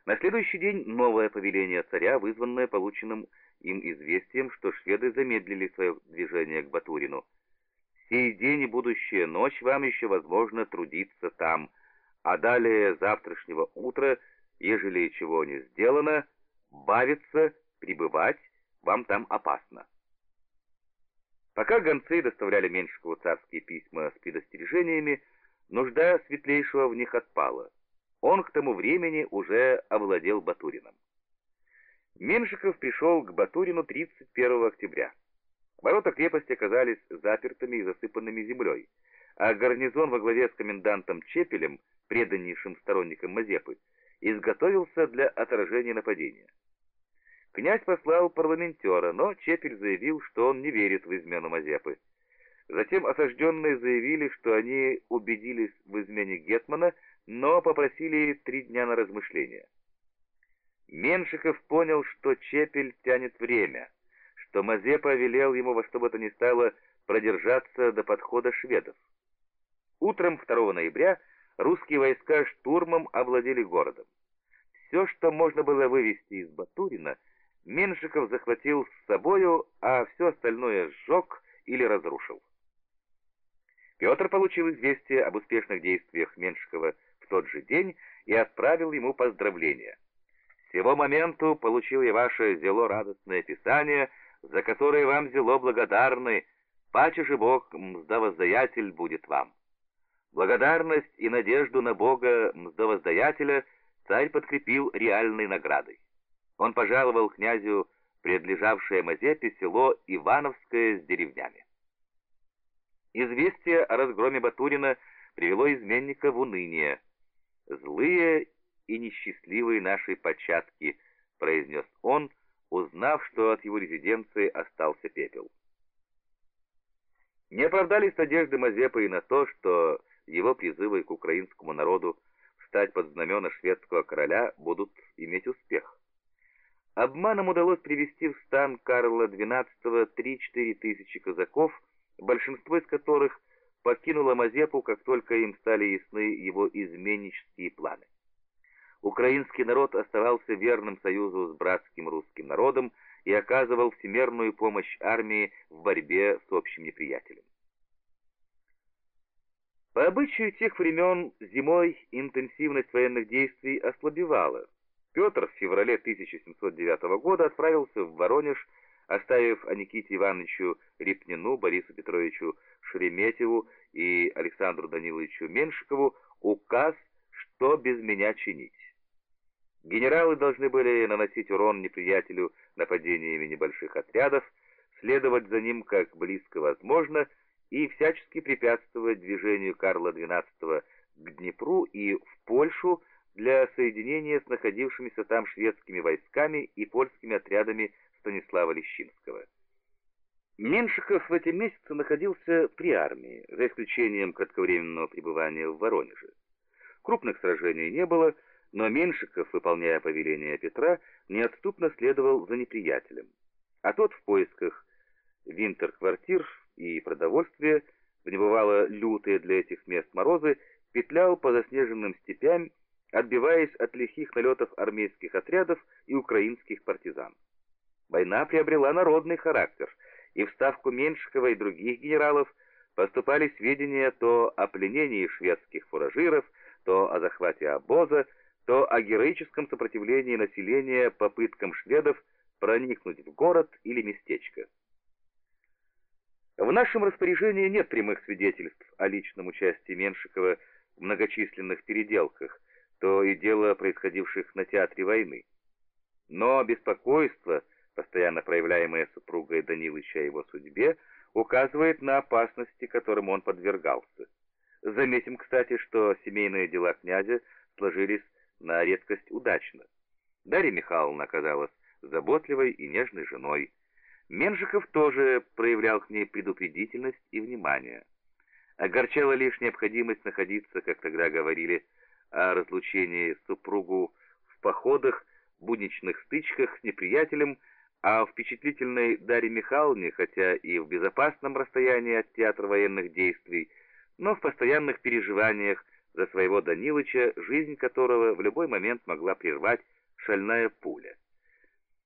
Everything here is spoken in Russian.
На следующий день новое повеление царя, вызванное полученным им известием, что шведы замедлили свое движение к Батурину. «Сей день и будущая ночь вам еще возможно трудиться там, а далее завтрашнего утра, ежели чего не сделано, бавиться, пребывать вам там опасно». Пока гонцы доставляли Меньшикову царские письма с предостережениями, нужда светлейшего в них отпала. Он к тому времени уже овладел Батурином. Меньшиков пришел к Батурину 31 октября. Ворота крепости оказались запертыми и засыпанными землей, а гарнизон во главе с комендантом Чепелем, преданнейшим сторонником Мазепы, изготовился для отражения нападения. Князь послал парламентера, но Чепель заявил, что он не верит в измену Мазепы. Затем осажденные заявили, что они убедились в измене гетмана, но попросили 3 дня на размышление. Меньшиков понял, что Чепель тянет время, что Мазепа велел ему во что бы то ни стало продержаться до подхода шведов. Утром 2 ноября русские войска штурмом овладели городом. Все, что можно было вывести из Батурина, Меньшиков захватил с собою, а все остальное сжег или разрушил. Петр получил известие об успешных действиях Меньшикова в тот же день и отправил ему поздравления. «С сего моменту получил я ваше зело радостное писание, за которое вам зело благодарны, паче же Бог мздовоздаятель будет вам». Благодарность и надежду на Бога мздовоздаятеля царь подкрепил реальной наградой. Он пожаловал князю предлежавшее Мазепе село Ивановское с деревнями. Известие о разгроме Батурина привело изменника в уныние. «Злые и несчастливые наши початки», — произнес он, узнав, что от его резиденции остался пепел. Не оправдались надежды Мазепы и на то, что его призывы к украинскому народу встать под знамена шведского короля будут иметь успех. Обманом удалось привести в стан Карла XII 3-4 тысячи казаков, большинство из которых покинуло Мазепу, как только им стали ясны его изменнические планы. Украинский народ оставался верным союзу с братским русским народом и оказывал всемерную помощь армии в борьбе с общим неприятелем. По обычаю тех времен зимой интенсивность военных действий ослабевала. Петр в феврале 1709 года отправился в Воронеж, оставив о Никите Ивановичу Репнину, Борису Петровичу Шереметьеву и Александру Даниловичу Меньшикову указ, что без меня чинить. Генералы должны были наносить урон неприятелю нападениями небольших отрядов, следовать за ним как близко возможно и всячески препятствовать движению Карла XII к Днепру и в Польшу для соединения с находившимися там шведскими войсками и польскими отрядами Станислава Лещинского. Меньшиков в эти месяцы находился при армии, за исключением кратковременного пребывания в Воронеже. Крупных сражений не было, но Меньшиков, выполняя повеление Петра, неотступно следовал за неприятелем. А тот в поисках винтер-квартир и продовольствия, в небывало лютые для этих мест морозы, петлял по заснеженным степям, отбиваясь от лихих налетов армейских отрядов и украинских партизан. Война приобрела народный характер, и в ставку Меньшикова и других генералов поступали сведения то о пленении шведских фуражиров, то о захвате обоза, то о героическом сопротивлении населения попыткам шведов проникнуть в город или местечко. В нашем распоряжении нет прямых свидетельств о личном участии Меньшикова в многочисленных переделках, то и дело происходивших на театре войны. Но беспокойство, постоянно проявляемое супругой Данилыча о его судьбе, указывает на опасности, которым он подвергался. Заметим, кстати, что семейные дела князя сложились на редкость удачно. Дарья Михайловна оказалась заботливой и нежной женой. Меньшиков тоже проявлял к ней предупредительность и внимание. Огорчала лишь необходимость находиться, как тогда говорили, о разлучении супругу в походах, будничных стычках с неприятелем, а впечатлительной Дарье Михайловне, хотя и в безопасном расстоянии от театра военных действий, но в постоянных переживаниях за своего Данилыча, жизнь которого в любой момент могла прервать шальная пуля.